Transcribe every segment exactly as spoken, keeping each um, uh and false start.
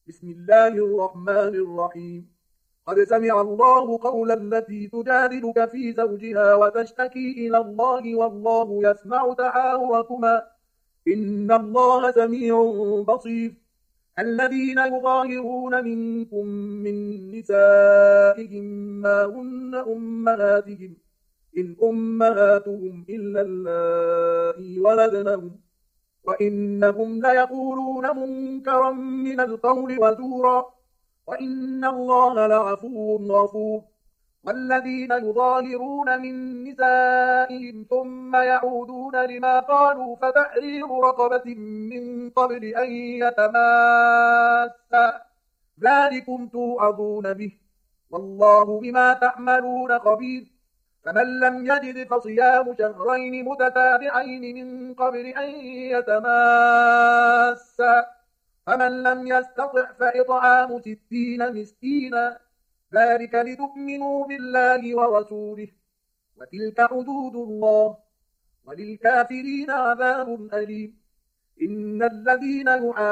بسم الله الرحمن الرحيم. قد سمع الله قول التي تجادلك في زوجها وتشتكي إلى الله والله يسمع تحاوركما إن الله سميع بصير. الذين يظاهرون منكم من نسائهم ما هن أمهاتهم إن أمهاتهم إلا اللائي ولدنهم وإنهم ليقولون منكرا من القول وزورا وإن الله لعفو غفور. والذين يظاهرون من نسائهم ثم يعودون لما قالوا فتحرير رقبة من قبل أن يتماسا ذلكم توعظون به والله بما تعملون خبير. فمن لم يجد فصيام شهرين متتابعين من قبل أن يتماسا فمن لم يستطع فإطعام ستين مسكينا ذلك لتؤمنوا بالله ورسوله وتلك حدود الله وللكافرين عذاب أليم. إن الذين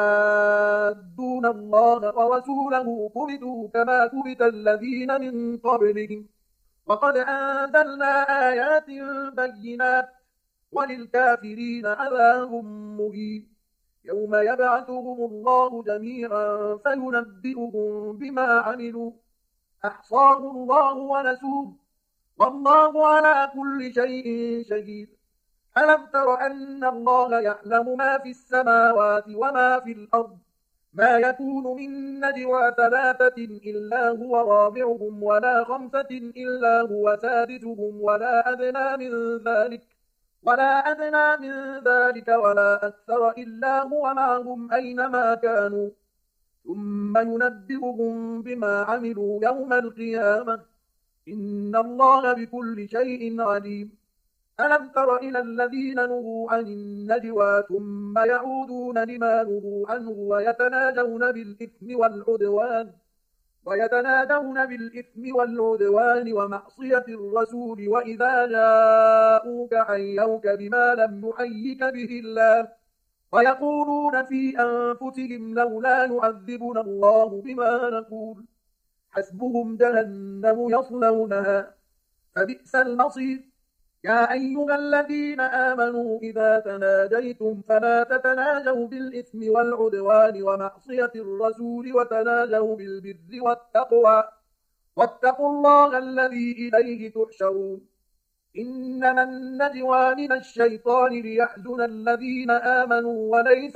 يحادون الله ورسوله كبتوا كما كبت الذين من قبلهم وقد أنزلنا آيات بينات وللكافرين عذاب مهين. يوم يبعثهم الله جميعا فينبئهم بما عملوا أحصاه الله ونسوه والله على كل شيء شهيد. ألم تر أن الله يعلم ما في السماوات وما في الأرض ما يكون من نجوى ثلاثة إلا هو رابعهم ولا خمسة إلا هو سادسهم ولا أدنى من ذلك ولا أدنى من ذلك ولا أكثر إلا هو معهم أينما كانوا ثم ينبئهم بما عملوا يوم القيامة إن الله بكل شيء عليم. ألم تر إلى الذين نهوا عن النجوى ثم يعودون لما نهوا عنه ويتناجون بالإثم والعدوان ويتنادون بالإثم والعدوان ومعصية الرسول وإذا جاءوك حيوك بما لم يحيك به الله ويقولون في أنفسهم لولا يعذبنا الله بما نقول حسبهم جهنم يصلونها فبئس المصير. يا أيها الذين آمنوا إذا تناجيتم فلا تتناجوا بالإثم والعدوان ومعصية الرسول وتناجوا بالبر والتقوى واتقوا الله الذي إليه تحشرون. إنما النجوى من الشيطان ليحزن الذين آمنوا وليس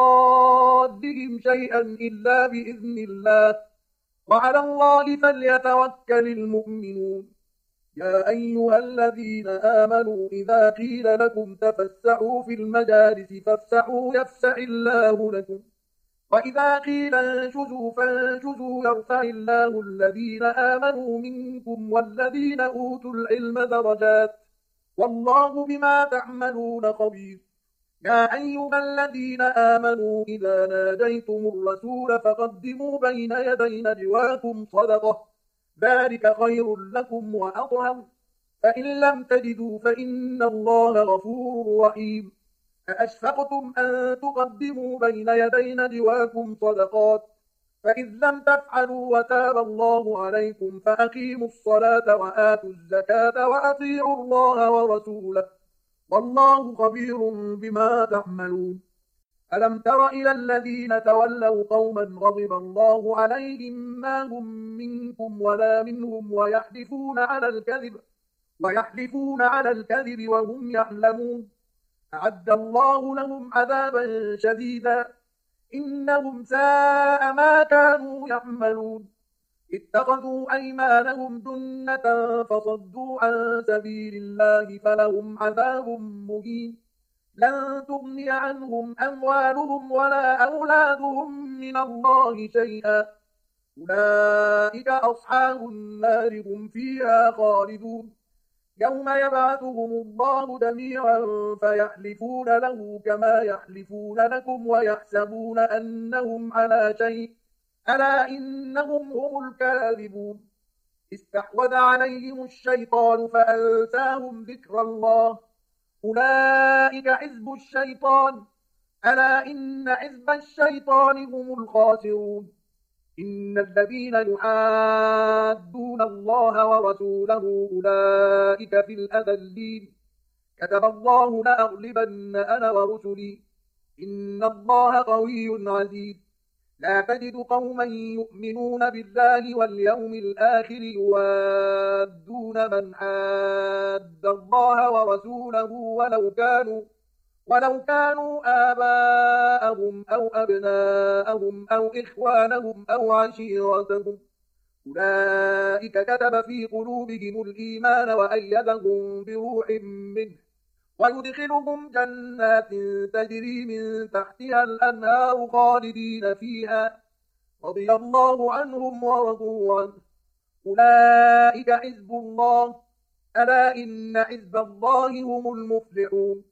بضادهم شيئا إلا بإذن الله وعلى الله فليتوكل المؤمنون. يا أيها الذين آمنوا إذا قيل لكم تفسحوا في المجالس فافسحوا يفسح الله لكم وإذا قيل انشزوا فانشزوا يرفع الله الذين آمنوا منكم والذين أوتوا العلم درجات والله بما تعملون خبير. يا أيها الذين آمنوا إذا ناجيتم الرسول فقدموا بين يدي نجواكم صدقة ذلك خير لكم وأطهر فإن لم تجدوا فإن الله غفور رحيم. أأشفقتم أن تقدموا بين يدي نجواكم صدقات فإذ لم تفعلوا وتاب الله عليكم فأقيموا الصلاة وآتوا الزكاة وأطيعوا الله ورسوله والله خبير بما تعملون. ألم تر إلى الذين تولوا قوما غضب الله عليهم ما هم منكم ولا منهم ويحلفون على الكذب ويحلفون على الكذب وهم يعلمون أعد الله لهم عذابا شديدا إنهم ساء ما كانوا يعملون. اتخذوا أيمانهم جنة فصدوا عن سبيل الله فلهم عذاب مهين. لن تغني عنهم أموالهم ولا أولادهم من الله شيئا أولئك أصحاب النار هم فيها خالدون. يوم يبعثهم الله جميعا فيحلفون له كما يحلفون لكم ويحسبون أنهم على شيء ألا إنهم هم الكاذبون. استحوذ عليهم الشيطان فأنساهم ذكر الله أولئك حزب الشيطان ألا إن حزب الشيطان هم الخاسرون. إن الذين يحادون الله ورسوله أولئك في الأذلين كتب الله لأغلبن أنا ورسلي إن الله قوي عزيز لا تجد قوما يؤمنون بالله واليوم الآخر يوادون من حاد الله ورسوله ولو كانوا ولو كانوا آباءهم أو أبناءهم أو إخوانهم أو عشيرتهم أولئك كتب في قلوبهم الإيمان وأيدهم بروح منه ويدخلهم جنات تجري من تحتها الأنهار خالدين فيها رضي الله عنهم ورضوا عنه أولئك حزب الله ألا إن حزب الله هم المفلحون